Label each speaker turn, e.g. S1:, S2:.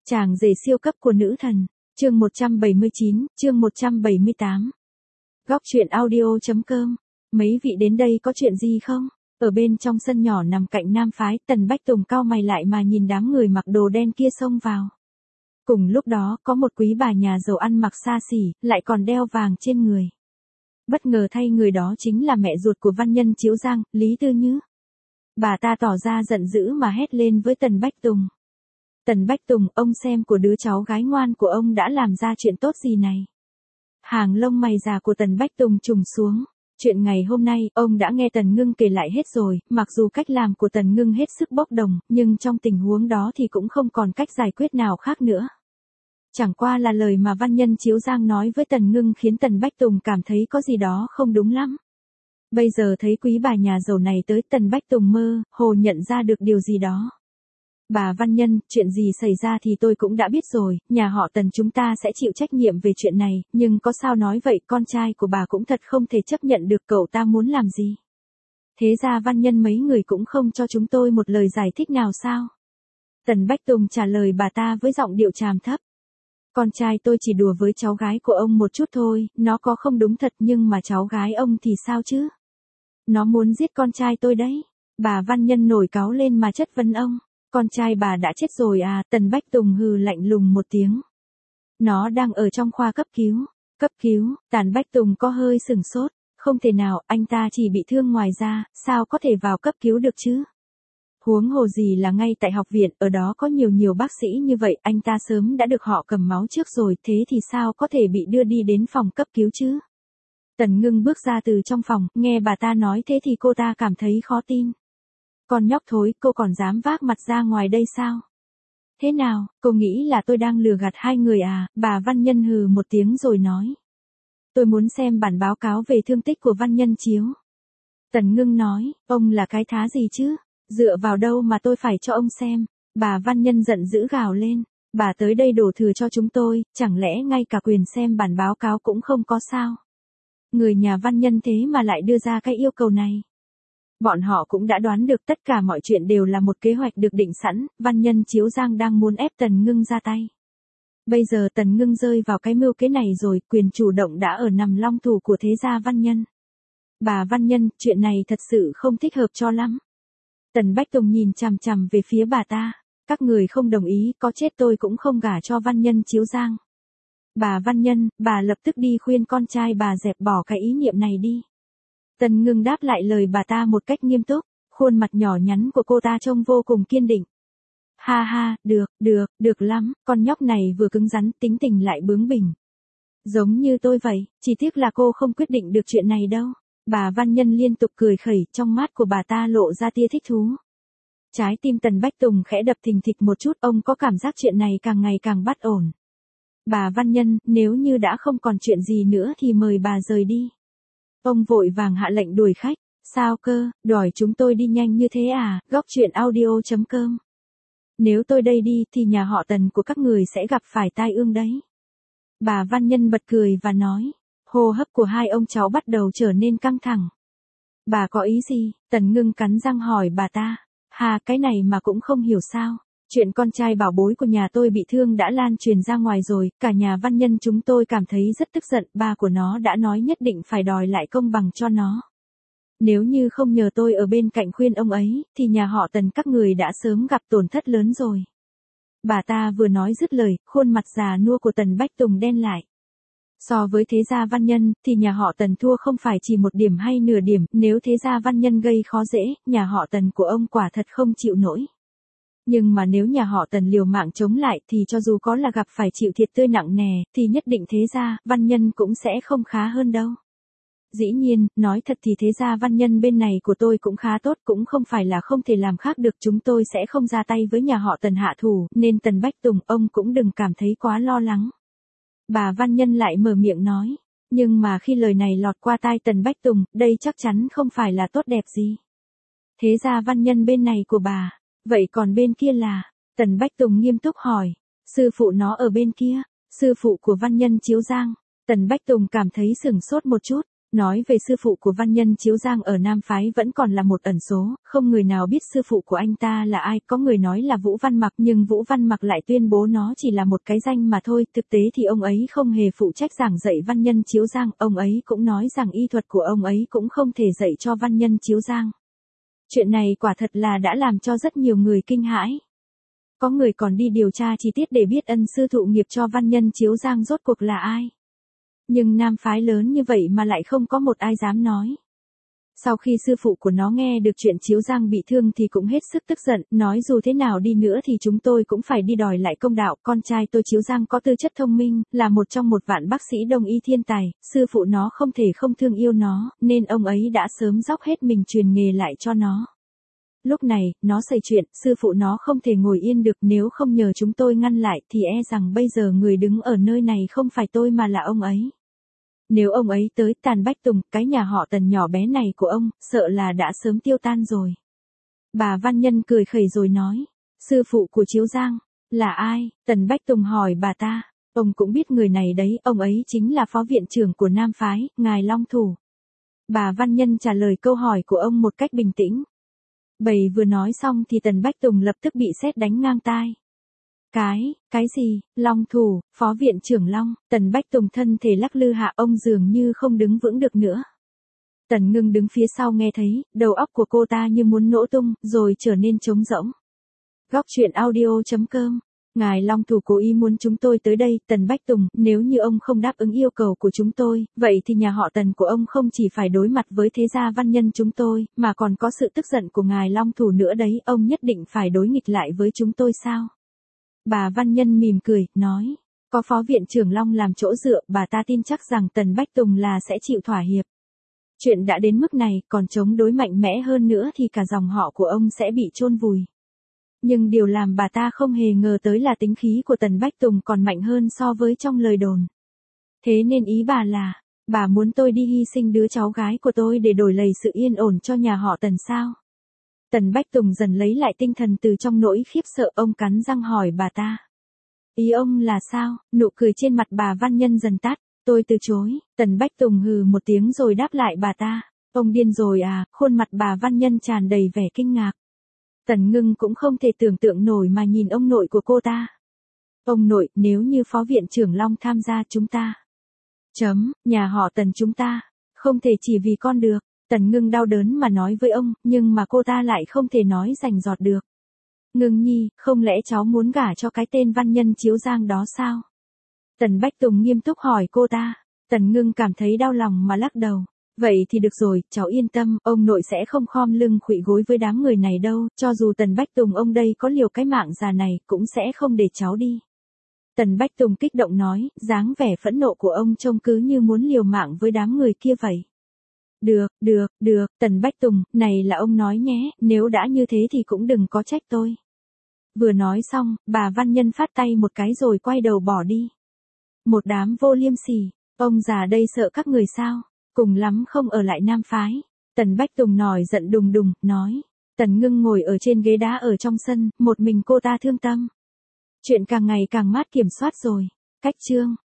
S1: Chàng rể siêu cấp của nữ thần, chương 179, chương 178. Góc truyện audio.com. Mấy vị đến đây có chuyện gì không? Ở bên trong sân nhỏ nằm cạnh nam phái, Tần Bách Tùng cau mày lại mà nhìn đám người mặc đồ đen kia xông vào. Cùng lúc đó, có một quý bà nhà giàu ăn mặc xa xỉ, lại còn đeo vàng trên người. Bất ngờ thay người đó chính là mẹ ruột của văn nhân Chiếu Giang, Lý Tư Nhứ. Bà ta tỏ ra giận dữ mà hét lên với Tần Bách Tùng. Tần Bách Tùng, ông xem của đứa cháu gái ngoan của ông đã làm ra chuyện tốt gì này. Hàng lông mày già của Tần Bách Tùng trùng xuống. Chuyện ngày hôm nay, ông đã nghe Tần Ngưng kể lại hết rồi, mặc dù cách làm của Tần Ngưng hết sức bốc đồng, nhưng trong tình huống đó thì cũng không còn cách giải quyết nào khác nữa. Chẳng qua là lời mà văn nhân Chiếu Giang nói với Tần Ngưng khiến Tần Bách Tùng cảm thấy có gì đó không đúng lắm. Bây giờ thấy quý bà nhà giàu này tới, Tần Bách Tùng mơ hồ nhận ra được điều gì đó. Bà văn nhân, chuyện gì xảy ra thì tôi cũng đã biết rồi, nhà họ Tần chúng ta sẽ chịu trách nhiệm về chuyện này, nhưng có sao nói vậy, con trai của bà cũng thật không thể chấp nhận được, cậu ta muốn làm gì. Thế ra văn nhân mấy người cũng không cho chúng tôi một lời giải thích nào sao? Tần Bách Tùng trả lời bà ta với giọng điệu tràm thấp. Con trai tôi chỉ đùa với cháu gái của ông một chút thôi, nó có không đúng thật, nhưng mà cháu gái ông thì sao chứ? Nó muốn giết con trai tôi đấy. Bà văn nhân nổi cáu lên mà chất vấn ông. Con trai bà đã chết rồi à? Tần Bách Tùng hừ lạnh lùng một tiếng. Nó đang ở trong khoa cấp cứu. Cấp cứu? Tần Bách Tùng có hơi sửng sốt. Không thể nào, anh ta chỉ bị thương ngoài da, sao có thể vào cấp cứu được chứ? Huống hồ gì là ngay tại học viện, ở đó có nhiều bác sĩ như vậy, anh ta sớm đã được họ cầm máu trước rồi, thế thì sao có thể bị đưa đi đến phòng cấp cứu chứ? Tần Ngưng bước ra từ trong phòng, nghe bà ta nói thế thì cô ta cảm thấy khó tin. Con nhóc thối, cô còn dám vác mặt ra ngoài đây sao? Thế nào, cô nghĩ là tôi đang lừa gạt hai người à? Bà văn nhân hừ một tiếng rồi nói. Tôi muốn xem bản báo cáo về thương tích của văn nhân Chiếu. Tần Ngưng nói, ông là cái thá gì chứ? Dựa vào đâu mà tôi phải cho ông xem? Bà văn nhân giận dữ gào lên. Bà tới đây đổ thừa cho chúng tôi, chẳng lẽ ngay cả quyền xem bản báo cáo cũng không có sao? Người nhà văn nhân thế mà lại đưa ra cái yêu cầu này. Bọn họ cũng đã đoán được tất cả mọi chuyện đều là một kế hoạch được định sẵn, văn nhân Chiếu Giang đang muốn ép Tần Ngưng ra tay. Bây giờ Tần Ngưng rơi vào cái mưu kế này rồi, quyền chủ động đã ở nằm long thủ của thế gia văn nhân. Bà văn nhân, chuyện này thật sự không thích hợp cho lắm. Tần Bách Tùng nhìn chằm chằm về phía bà ta. Các người không đồng ý, có chết tôi cũng không gả cho văn nhân Chiếu Giang. Bà văn nhân, bà lập tức đi khuyên con trai bà dẹp bỏ cái ý niệm này đi. Tần Ngưng đáp lại lời bà ta một cách nghiêm túc, khuôn mặt nhỏ nhắn của cô ta trông vô cùng kiên định. Ha ha, được lắm, con nhóc này vừa cứng rắn, tính tình lại bướng bỉnh. Giống như tôi vậy, chỉ tiếc là cô không quyết định được chuyện này đâu. Bà văn nhân liên tục cười khẩy, trong mắt của bà ta lộ ra tia thích thú. Trái tim Tần Bách Tùng khẽ đập thình thịch một chút, ông có cảm giác chuyện này càng ngày càng bất ổn. Bà văn nhân, nếu như đã không còn chuyện gì nữa thì mời bà rời đi. Ông vội vàng hạ lệnh đuổi khách. Sao cơ, đòi chúng tôi đi nhanh như thế à? Góc truyện audio.com. Nếu tôi đây đi thì nhà họ Tần của các người sẽ gặp phải tai ương đấy. Bà văn nhân bật cười và nói. Hô hấp của hai ông cháu bắt đầu trở nên căng thẳng. Bà có ý gì? Tần Ngưng cắn răng hỏi bà ta. Hà, cái này mà cũng không hiểu sao? Chuyện con trai bảo bối của nhà tôi bị thương đã lan truyền ra ngoài rồi, cả nhà văn nhân chúng tôi cảm thấy rất tức giận, ba của nó đã nói nhất định phải đòi lại công bằng cho nó. Nếu như không nhờ tôi ở bên cạnh khuyên ông ấy, thì nhà họ Tần các người đã sớm gặp tổn thất lớn rồi. Bà ta vừa nói dứt lời, khuôn mặt già nua của Tần Bách Tùng đen lại. So với thế gia văn nhân, thì nhà họ Tần thua không phải chỉ một điểm hay nửa điểm, nếu thế gia văn nhân gây khó dễ, nhà họ Tần của ông quả thật không chịu nổi. Nhưng mà nếu nhà họ Tần liều mạng chống lại thì cho dù có là gặp phải chịu thiệt tươi nặng nề, thì nhất định thế gia, văn nhân cũng sẽ không khá hơn đâu. Dĩ nhiên, nói thật thì thế gia văn nhân bên này của tôi cũng khá tốt, cũng không phải là không thể làm khác được, chúng tôi sẽ không ra tay với nhà họ Tần hạ thủ, nên Tần Bách Tùng, ông cũng đừng cảm thấy quá lo lắng. Bà văn nhân lại mở miệng nói, nhưng mà khi lời này lọt qua tai Tần Bách Tùng, đây chắc chắn không phải là tốt đẹp gì. Thế gia văn nhân bên này của bà. Vậy còn bên kia là? Tần Bách Tùng nghiêm túc hỏi. Sư phụ nó ở bên kia. Sư phụ của văn nhân Chiếu Giang. Tần Bách Tùng cảm thấy sửng sốt một chút. Nói về sư phụ của văn nhân Chiếu Giang ở Nam Phái vẫn còn là một ẩn số, không người nào biết sư phụ của anh ta là ai, có người nói là Vũ Văn Mặc nhưng Vũ Văn Mặc lại tuyên bố nó chỉ là một cái danh mà thôi, thực tế thì ông ấy không hề phụ trách giảng dạy văn nhân Chiếu Giang, ông ấy cũng nói rằng y thuật của ông ấy cũng không thể dạy cho văn nhân Chiếu Giang. Chuyện này quả thật là đã làm cho rất nhiều người kinh hãi. Có người còn đi điều tra chi tiết để biết ân sư thụ nghiệp cho văn nhân Chiếu Giang rốt cuộc là ai. Nhưng Nam Phái lớn như vậy mà lại không có một ai dám nói. Sau khi sư phụ của nó nghe được chuyện Chiếu Giang bị thương thì cũng hết sức tức giận, nói dù thế nào đi nữa thì chúng tôi cũng phải đi đòi lại công đạo, con trai tôi Chiếu Giang có tư chất thông minh, là một trong 1 vạn bác sĩ đông y thiên tài, sư phụ nó không thể không thương yêu nó, nên ông ấy đã sớm dốc hết mình truyền nghề lại cho nó. Lúc này, nó xảy chuyện, sư phụ nó không thể ngồi yên được, nếu không nhờ chúng tôi ngăn lại thì e rằng bây giờ người đứng ở nơi này không phải tôi mà là ông ấy. Nếu ông ấy tới, Tàn Bách Tùng, cái nhà họ Tần nhỏ bé này của ông, sợ là đã sớm tiêu tan rồi. Bà văn nhân cười khẩy rồi nói, sư phụ của Chiếu Giang, là ai? Tần Bách Tùng hỏi bà ta, ông cũng biết người này đấy, ông ấy chính là phó viện trưởng của Nam Phái, ngài Long Thủ. Bà văn nhân trả lời câu hỏi của ông một cách bình tĩnh. Bầy vừa nói xong thì Tần Bách Tùng lập tức bị sét đánh ngang tai. Cái gì, Long Thủ, phó viện trưởng Long, Tần Bách Tùng thân thể lắc lư hạ, ông dường như không đứng vững được nữa. Tần Ngưng đứng phía sau nghe thấy, đầu óc của cô ta như muốn nổ tung, rồi trở nên trống rỗng. Góc truyện audio.com. Ngài Long Thủ cố ý muốn chúng tôi tới đây, Tần Bách Tùng, nếu như ông không đáp ứng yêu cầu của chúng tôi, vậy thì nhà họ Tần của ông không chỉ phải đối mặt với thế gia văn nhân chúng tôi, mà còn có sự tức giận của ngài Long Thủ nữa đấy, ông nhất định phải đối nghịch lại với chúng tôi sao? Bà văn nhân mỉm cười, nói, có phó viện trưởng Long làm chỗ dựa, bà ta tin chắc rằng Tần Bách Tùng là sẽ chịu thỏa hiệp. Chuyện đã đến mức này, còn chống đối mạnh mẽ hơn nữa thì cả dòng họ của ông sẽ bị chôn vùi. Nhưng điều làm bà ta không hề ngờ tới là tính khí của Tần Bách Tùng còn mạnh hơn so với trong lời đồn. Thế nên ý bà là, bà muốn tôi đi hy sinh đứa cháu gái của tôi để đổi lấy sự yên ổn cho nhà họ Tần sao? Tần Bách Tùng dần lấy lại tinh thần từ trong nỗi khiếp sợ, ông cắn răng hỏi bà ta. Ý ông là sao? Nụ cười trên mặt bà văn nhân dần tắt. Tôi từ chối. Tần Bách Tùng hừ một tiếng rồi đáp lại bà ta. Ông điên rồi à? Khuôn mặt bà văn nhân tràn đầy vẻ kinh ngạc. Tần Ngưng cũng không thể tưởng tượng nổi mà nhìn ông nội của cô ta. Ông nội, nếu như phó viện trưởng Long tham gia chúng ta. Nhà họ Tần chúng ta. Không thể chỉ vì con được. Tần Ngưng đau đớn mà nói với ông, nhưng mà cô ta lại không thể nói rành rọt được. Ngưng nhi, không lẽ cháu muốn gả cho cái tên văn nhân Chiếu Giang đó sao? Tần Bách Tùng nghiêm túc hỏi cô ta. Tần Ngưng cảm thấy đau lòng mà lắc đầu. Vậy thì được rồi, cháu yên tâm, ông nội sẽ không khom lưng khuỵu gối với đám người này đâu, cho dù Tần Bách Tùng ông đây có liều cái mạng già này, cũng sẽ không để cháu đi. Tần Bách Tùng kích động nói, dáng vẻ phẫn nộ của ông trông cứ như muốn liều mạng với đám người kia vậy. Được, Tần Bách Tùng, này là ông nói nhé, nếu đã như thế thì cũng đừng có trách tôi. Vừa nói xong, bà văn nhân phát tay một cái rồi quay đầu bỏ đi. Một đám vô liêm sỉ, ông già đây sợ các người sao, cùng lắm không ở lại Nam Phái. Tần Bách Tùng nổi giận đùng đùng, nói. Tần Ngưng ngồi ở trên ghế đá ở trong sân, một mình cô ta thương tâm. Chuyện càng ngày càng mát kiểm soát rồi. Cách chương